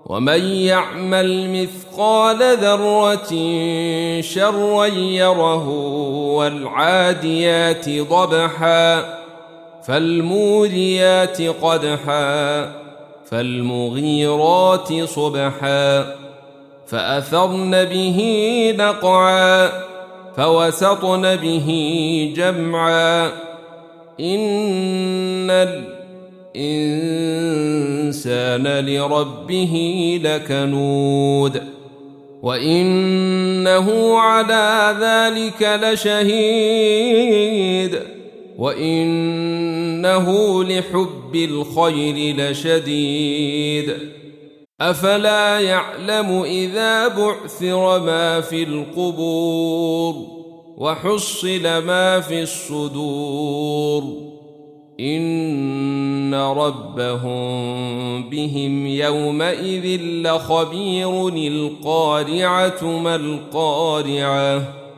ومن يعمل مثقال ذرة شرا يره والعاديات ضبحا فالموريات قدحا فالمغيرات صبحا فأثرن به نقعا فوسطن به جمعا إن الإنسان لربه لكنود وإنه على ذلك لشهيد وإنه لحب الخير لشديد أفلا يعلم إذا بعثر ما في القبور وحصل ما في الصدور إن ربهم بهم يومئذ لخبير القارعة ما القارعة